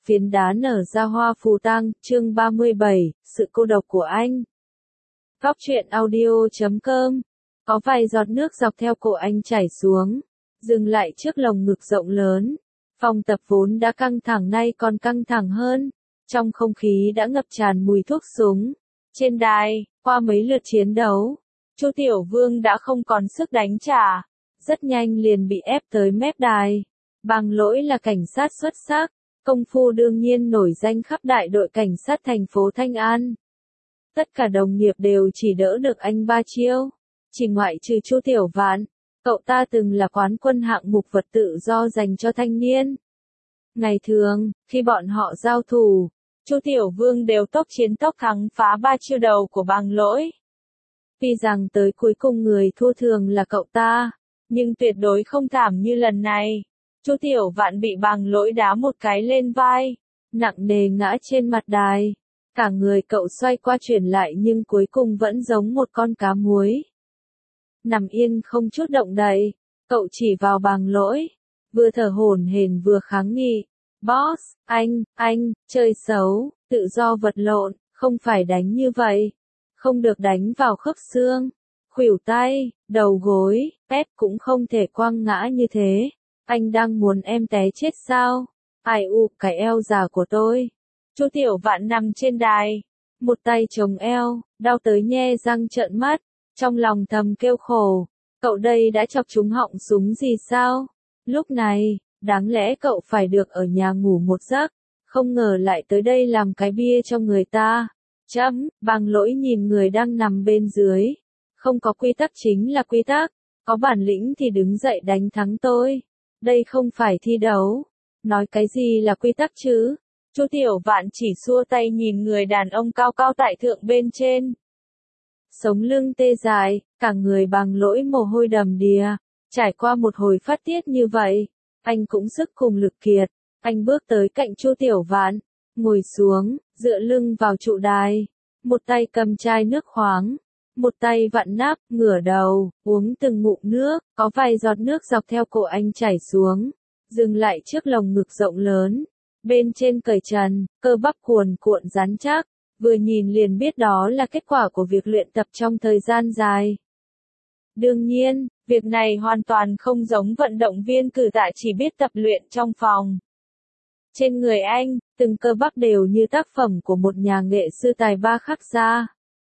Phiến đá nở ra hoa phù tang, chương 37, sự cô độc của anh. Góc truyện audio.com. Có vài giọt nước dọc theo cổ anh chảy xuống, dừng lại trước lồng ngực rộng lớn. Phòng tập vốn đã căng thẳng nay còn căng thẳng hơn. Trong không khí đã ngập tràn mùi thuốc súng. Trên đài, qua mấy lượt chiến đấu, Chu Tiểu Vương đã không còn sức đánh trả. Rất nhanh liền bị ép tới mép đài. Bằng Lỗi là cảnh sát xuất sắc. Công phu đương nhiên nổi danh khắp đại đội cảnh sát thành phố Thanh An. Tất cả đồng nghiệp đều chỉ đỡ được anh 3 chiêu. Chỉ ngoại trừ Chu Tiểu Vạn, cậu ta từng là quán quân hạng mục vật tự do dành cho thanh niên. Ngày thường, khi bọn họ giao thủ, Chu Tiểu Vương đều tốc chiến tốc thắng phá 3 chiêu đầu của Bằng Lỗi. Tuy rằng tới cuối cùng người thua thường là cậu ta, nhưng tuyệt đối không thảm như lần này. Chu Tiểu Vạn bị Bằng Lỗi đá một cái lên vai, nặng nề ngã trên mặt đài. Cả người cậu xoay qua chuyển lại nhưng cuối cùng vẫn giống một con cá muối. Nằm yên không chút động đậy, cậu chỉ vào Bằng Lỗi, vừa thở hổn hển vừa kháng nghị. Boss, anh, chơi xấu, tự do vật lộn, không phải đánh như vậy. Không được đánh vào khớp xương, khuỷu tay, đầu gối, ép cũng không thể quăng ngã như thế. Anh đang muốn em té chết sao? Ai u, cái eo già của tôi. Chu Tiểu Vạn nằm trên đài, một tay chống eo, đau tới nhe răng trợn mắt, trong lòng thầm kêu khổ. Cậu đây đã chọc trúng họng súng gì sao? Lúc này, đáng lẽ cậu phải được ở nhà ngủ một giấc, không ngờ lại tới đây làm cái bia cho người ta. Bằng Lỗi nhìn người đang nằm bên dưới. Không có quy tắc chính là quy tắc, có bản lĩnh thì đứng dậy đánh thắng tôi. Đây không phải thi đấu. Nói cái gì là quy tắc chứ? Chu Tiểu Vạn chỉ xua tay nhìn người đàn ông cao cao tại thượng bên trên. Sống lưng tê dại, cả người Bằng Lỗi mồ hôi đầm đìa. Trải qua một hồi phát tiết như vậy, anh cũng sức cùng lực kiệt. Anh bước tới cạnh Chu Tiểu Vạn, ngồi xuống, dựa lưng vào trụ đài. Một tay cầm chai nước khoáng, một tay vặn nắp, ngửa đầu, uống từng ngụm nước, có vài giọt nước dọc theo cổ anh chảy xuống, dừng lại trước lồng ngực rộng lớn. Bên trên cởi trần, cơ bắp cuồn cuộn rắn chắc, vừa nhìn liền biết đó là kết quả của việc luyện tập trong thời gian dài. Đương nhiên, việc này hoàn toàn không giống vận động viên cử tạ chỉ biết tập luyện trong phòng. Trên người anh, từng cơ bắp đều như tác phẩm của một nhà nghệ sư tài ba khắc ra.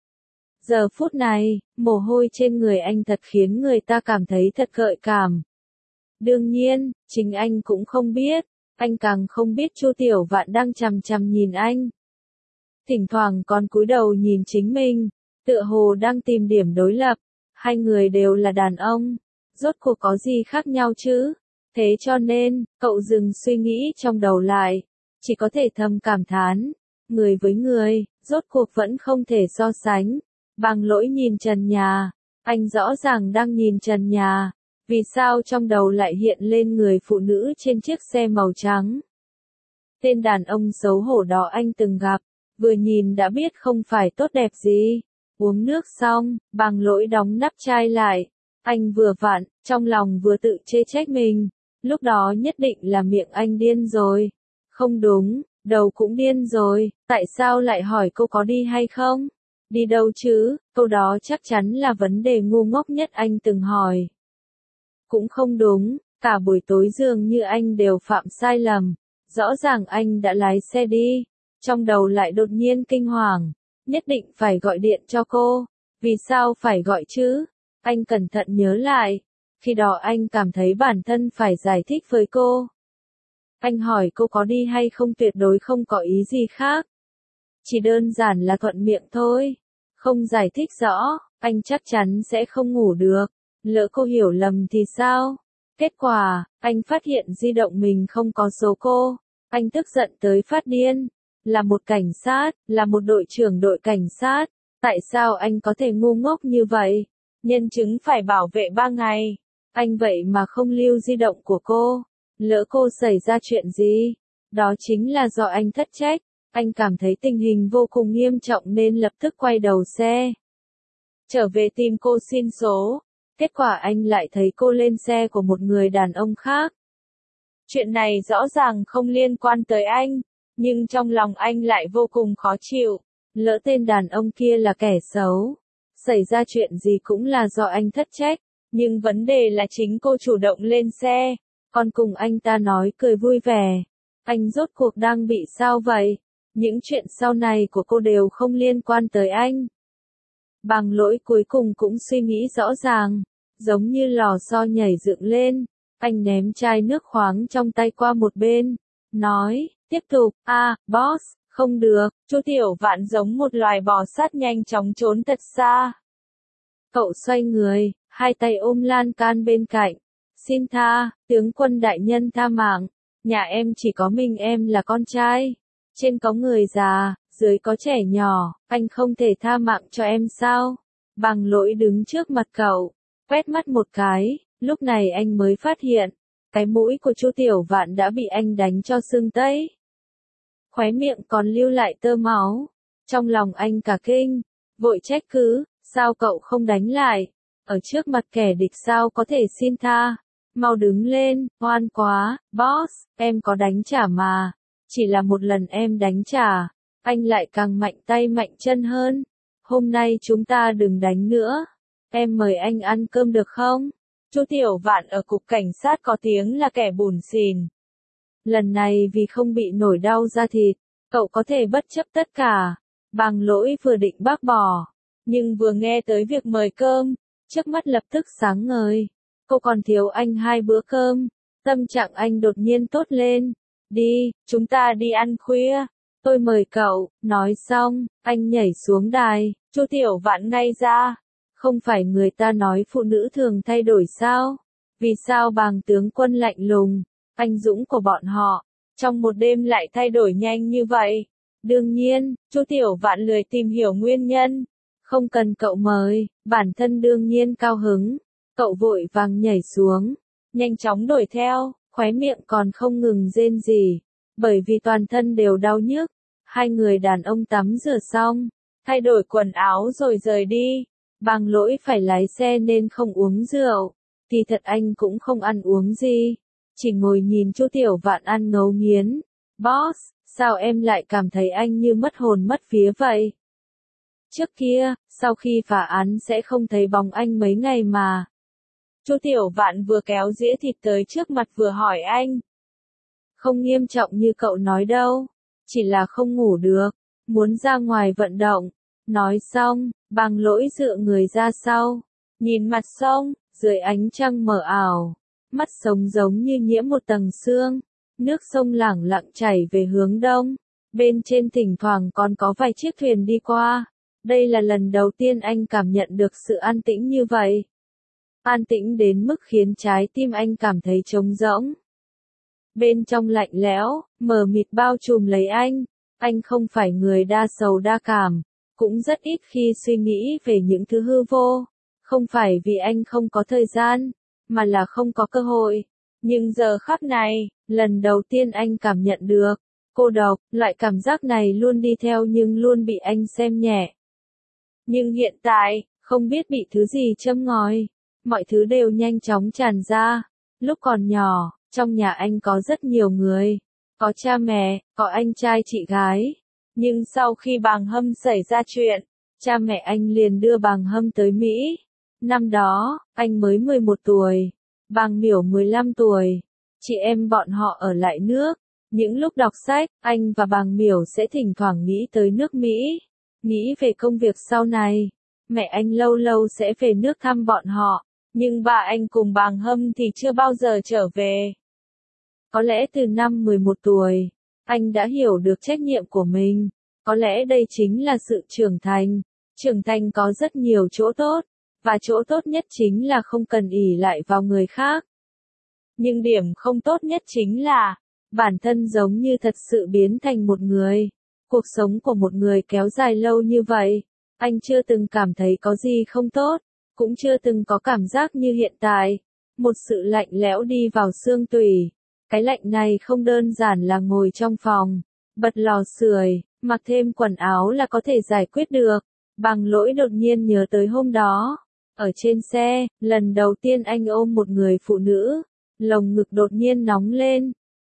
Giờ phút này, mồ hôi trên người anh thật khiến người ta cảm thấy thật gợi cảm. Đương nhiên, chính anh cũng không biết, anh càng không biết Chu Tiểu Vạn đang chằm chằm nhìn anh. Thỉnh thoảng còn cúi đầu nhìn chính mình, tựa hồ đang tìm điểm đối lập. Hai người đều là đàn ông, rốt cuộc có gì khác nhau chứ? Thế cho nên, cậu dừng suy nghĩ trong đầu lại, chỉ có thể thầm cảm thán. Người với người, rốt cuộc vẫn không thể so sánh. Bằng Lỗi nhìn trần nhà, anh rõ ràng đang nhìn trần nhà, vì sao trong đầu lại hiện lên người phụ nữ trên chiếc xe màu trắng. Tên đàn ông xấu hổ đó anh từng gặp, vừa nhìn đã biết không phải tốt đẹp gì. Uống nước xong, Bằng Lỗi đóng nắp chai lại, anh vừa vặn, trong lòng vừa tự chê trách mình, lúc đó nhất định là miệng anh điên rồi. Không đúng, đầu cũng điên rồi, tại sao lại hỏi cô có đi hay không? Đi đâu chứ, câu đó chắc chắn là vấn đề ngu ngốc nhất anh từng hỏi. Cũng không đúng, cả buổi tối dường như anh đều phạm sai lầm, rõ ràng anh đã lái xe đi, trong đầu lại đột nhiên kinh hoàng, nhất định phải gọi điện cho cô, vì sao phải gọi chứ? Anh cẩn thận nhớ lại, khi đó anh cảm thấy bản thân phải giải thích với cô. Anh hỏi cô có đi hay không tuyệt đối không có ý gì khác. Chỉ đơn giản là thuận miệng thôi. Không giải thích rõ, anh chắc chắn sẽ không ngủ được. Lỡ cô hiểu lầm thì sao? Kết quả, anh phát hiện di động mình không có số cô. Anh tức giận tới phát điên. Là một cảnh sát, là một đội trưởng đội cảnh sát. Tại sao anh có thể ngu ngốc như vậy? Nhân chứng phải bảo vệ 3 ngày. Anh vậy mà không lưu di động của cô. Lỡ cô xảy ra chuyện gì? Đó chính là do anh thất trách. Anh cảm thấy tình hình vô cùng nghiêm trọng nên lập tức quay đầu xe. Trở về tìm cô xin số. Kết quả anh lại thấy cô lên xe của một người đàn ông khác. Chuyện này rõ ràng không liên quan tới anh. Nhưng trong lòng anh lại vô cùng khó chịu. Lỡ tên đàn ông kia là kẻ xấu. Xảy ra chuyện gì cũng là do anh thất trách. Nhưng vấn đề là chính cô chủ động lên xe. Còn cùng anh ta nói cười vui vẻ. Anh rốt cuộc đang bị sao vậy? Những chuyện sau này của cô đều không liên quan tới anh. Bằng Lỗi cuối cùng cũng suy nghĩ rõ ràng. Giống như lò xo nhảy dựng lên. Anh ném chai nước khoáng trong tay qua một bên. Nói, tiếp tục, boss, không được. Chu Tiểu Vạn giống một loài bò sát nhanh chóng trốn thật xa. Cậu xoay người, hai tay ôm lan can bên cạnh. Xin tha, tướng quân đại nhân tha mạng. Nhà em chỉ có mình em là con trai. Trên có người già, dưới có trẻ nhỏ, anh không thể tha mạng cho em sao? Bằng Lỗi đứng trước mặt cậu, quét mắt một cái, lúc này anh mới phát hiện, cái mũi của Chu Tiểu Vạn đã bị anh đánh cho sưng tấy. Khóe miệng còn lưu lại tơ máu. Trong lòng anh cả kinh, vội trách cứ, sao cậu không đánh lại? Ở trước mặt kẻ địch sao có thể xin tha? Mau đứng lên, ngoan quá, boss, em có đánh trả mà. Chỉ là một lần em đánh trả, anh lại càng mạnh tay mạnh chân hơn. Hôm nay chúng ta đừng đánh nữa. Em mời anh ăn cơm được không? Chu Tiểu Vạn ở cục cảnh sát có tiếng là kẻ bủn xỉn. Lần này vì không bị nổi đau da thịt, cậu có thể bất chấp tất cả. Bằng Lỗi vừa định bác bỏ, nhưng vừa nghe tới việc mời cơm, trước mắt lập tức sáng ngời. Cô còn thiếu anh 2 bữa cơm. Tâm trạng anh đột nhiên tốt lên. Đi, chúng ta đi ăn khuya. Tôi mời cậu. Nói xong, anh nhảy xuống đài. Chu Tiểu Vạn ngay ra. Không phải người ta nói phụ nữ thường thay đổi sao? Vì sao Bàng tướng quân lạnh lùng, anh dũng của bọn họ, trong một đêm lại thay đổi nhanh như vậy? Đương nhiên, Chu Tiểu Vạn lười tìm hiểu nguyên nhân. Không cần cậu mời, bản thân đương nhiên cao hứng. Cậu vội vàng nhảy xuống, nhanh chóng đuổi theo, khóe miệng còn không ngừng rên rỉ, bởi vì toàn thân đều đau nhức. Hai người đàn ông tắm rửa xong, thay đổi quần áo rồi rời đi. Bằng Lỗi phải lái xe nên không uống rượu, thì thật anh cũng không ăn uống gì, chỉ ngồi nhìn Chu Tiểu Vạn ăn ngấu nghiến. Boss, sao em lại cảm thấy anh như mất hồn mất vía vậy? Trước kia, sau khi phá án sẽ không thấy bóng anh mấy ngày mà. Chu Tiểu Vạn vừa kéo dĩa thịt tới trước mặt vừa hỏi anh. Không nghiêm trọng như cậu nói đâu, chỉ là không ngủ được, muốn ra ngoài vận động. Nói xong, Bằng Lỗi dựa người ra sau, nhìn mặt sông, dưới ánh trăng mờ ảo, mắt sông giống như nhiễm một tầng sương, nước sông lẳng lặng chảy về hướng đông, bên trên thỉnh thoảng còn có vài chiếc thuyền đi qua. Đây là lần đầu tiên anh cảm nhận được sự an tĩnh như vậy. An tĩnh đến mức khiến trái tim anh cảm thấy trống rỗng. Bên trong lạnh lẽo, mờ mịt bao trùm lấy anh. Anh không phải người đa sầu đa cảm, cũng rất ít khi suy nghĩ về những thứ hư vô. Không phải vì anh không có thời gian, mà là không có cơ hội. Nhưng giờ khắc này, lần đầu tiên anh cảm nhận được cô độc, loại cảm giác này luôn đi theo nhưng luôn bị anh xem nhẹ. Nhưng hiện tại, không biết bị thứ gì châm ngòi, mọi thứ đều nhanh chóng tràn ra. Lúc còn nhỏ, trong nhà anh có rất nhiều người, có cha mẹ, có anh trai chị gái. Nhưng sau khi Bàng Hâm xảy ra chuyện, cha mẹ anh liền đưa Bàng Hâm tới Mỹ. Năm đó, anh mới 11 tuổi, Bàng Miểu 15 tuổi. Chị em bọn họ ở lại nước. Những lúc đọc sách, anh và Bàng Miểu sẽ thỉnh thoảng nghĩ tới nước Mỹ, nghĩ về công việc sau này. Mẹ anh lâu lâu sẽ về nước thăm bọn họ, nhưng ba anh cùng Bàng Hâm thì chưa bao giờ trở về. Có lẽ từ năm 11 tuổi, anh đã hiểu được trách nhiệm của mình. Có lẽ đây chính là sự trưởng thành. Trưởng thành có rất nhiều chỗ tốt, và chỗ tốt nhất chính là không cần ỷ lại vào người khác. Nhưng điểm không tốt nhất chính là, bản thân giống như thật sự biến thành một người. Cuộc sống của một người kéo dài lâu như vậy, anh chưa từng cảm thấy có gì không tốt, cũng chưa từng có cảm giác như hiện tại. Một sự lạnh lẽo đi vào xương tủy. Cái lạnh này không đơn giản là ngồi trong phòng, bật lò sưởi, mặc thêm quần áo là có thể giải quyết được. Bằng Lỗi đột nhiên nhớ tới hôm đó, ở trên xe, lần đầu tiên anh ôm một người phụ nữ, lồng ngực đột nhiên nóng lên,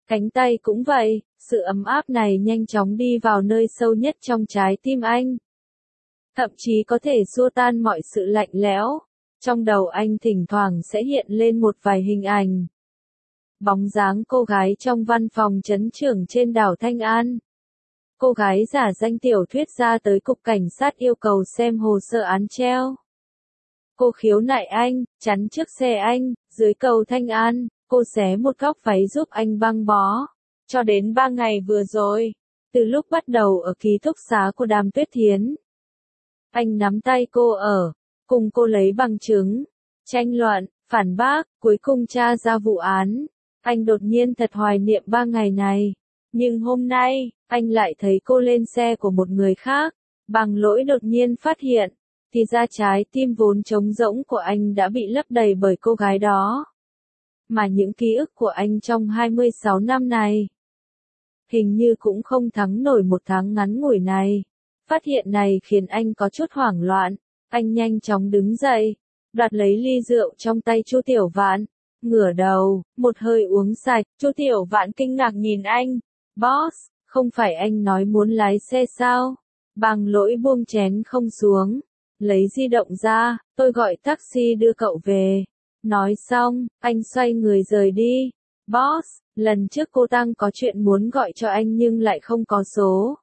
Cánh tay cũng vậy, sự ấm áp này nhanh chóng đi vào nơi sâu nhất trong trái tim anh. Thậm chí có thể xua tan mọi sự lạnh lẽo. Trong đầu anh thỉnh thoảng sẽ hiện lên một vài hình ảnh. Bóng dáng cô gái trong văn phòng trấn trưởng trên đảo Thanh An. Cô gái giả danh tiểu thuyết gia tới cục cảnh sát yêu cầu xem hồ sơ án treo. Cô khiếu nại anh, chắn trước xe anh, dưới cầu Thanh An, cô xé một góc váy giúp anh băng bó. Cho đến 3 ngày vừa rồi, từ lúc bắt đầu ở ký túc xá của Đàm Tuyết Thiến. Anh nắm tay cô ở, cùng cô lấy bằng chứng, tranh luận, phản bác, cuối cùng tra ra vụ án. Anh đột nhiên thật hoài niệm 3 ngày này. Nhưng hôm nay, anh lại thấy cô lên xe của một người khác. Bằng lỗi đột nhiên phát hiện, thì ra trái tim vốn trống rỗng của anh đã bị lấp đầy bởi cô gái đó. Mà những ký ức của anh trong 26 năm này, hình như cũng không thắng nổi một tháng ngắn ngủi này. Phát hiện này khiến anh có chút hoảng loạn. Anh nhanh chóng đứng dậy, đoạt lấy ly rượu trong tay Chu Tiểu Vạn, ngửa đầu, một hơi uống sạch. Chu Tiểu Vạn kinh ngạc nhìn anh. Boss, không phải anh nói muốn lái xe sao? Bằng lỗi buông chén không xuống, lấy di động ra, tôi gọi taxi đưa cậu về. Nói xong, anh xoay người rời đi. Boss, lần trước cô Tăng có chuyện muốn gọi cho anh nhưng lại không có số.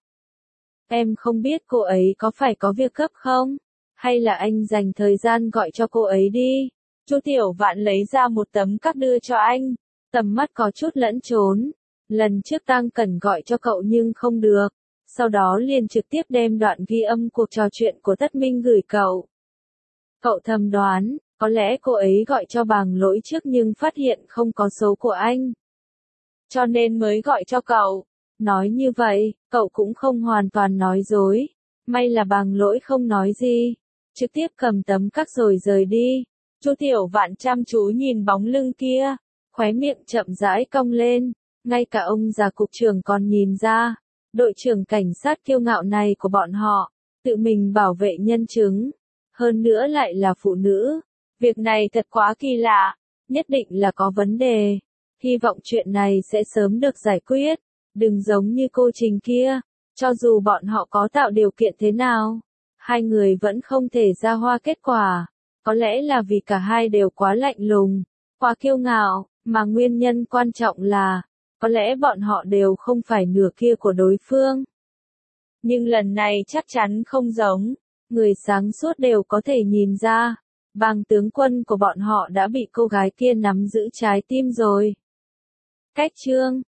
Em không biết cô ấy có phải có việc gấp không? Hay là anh dành thời gian gọi cho cô ấy đi? Chu Tiểu Vạn lấy ra một tấm card đưa cho anh. Tầm mắt có chút lẫn trốn. Lần trước Tăng cần gọi cho cậu nhưng không được. Sau đó liền trực tiếp đem đoạn ghi âm cuộc trò chuyện của Tất Minh gửi cậu. Cậu thầm đoán, có lẽ cô ấy gọi cho Bằng Lỗi trước nhưng phát hiện không có số của anh. Cho nên mới gọi cho cậu. Nói như vậy, cậu cũng không hoàn toàn nói dối. May là Bằng Lỗi không nói gì. Trực tiếp cầm tấm card rồi rời đi. Chu Tiểu Vạn chăm chú nhìn bóng lưng kia. Khóe miệng chậm rãi cong lên. Ngay cả ông già cục trưởng còn nhìn ra. Đội trưởng cảnh sát kiêu ngạo này của bọn họ. Tự mình bảo vệ nhân chứng. Hơn nữa lại là phụ nữ. Việc này thật quá kỳ lạ. Nhất định là có vấn đề. Hy vọng chuyện này sẽ sớm được giải quyết. Đừng giống như cô Trình kia. Cho dù bọn họ có tạo điều kiện thế nào, hai người vẫn không thể ra hoa kết quả. Có lẽ là vì cả hai đều quá lạnh lùng, quá kiêu ngạo, mà nguyên nhân quan trọng là, có lẽ bọn họ đều không phải nửa kia của đối phương. Nhưng lần này chắc chắn không giống. Người sáng suốt đều có thể nhìn ra. Bàng tướng quân của bọn họ đã bị cô gái kia nắm giữ trái tim rồi. Cách chương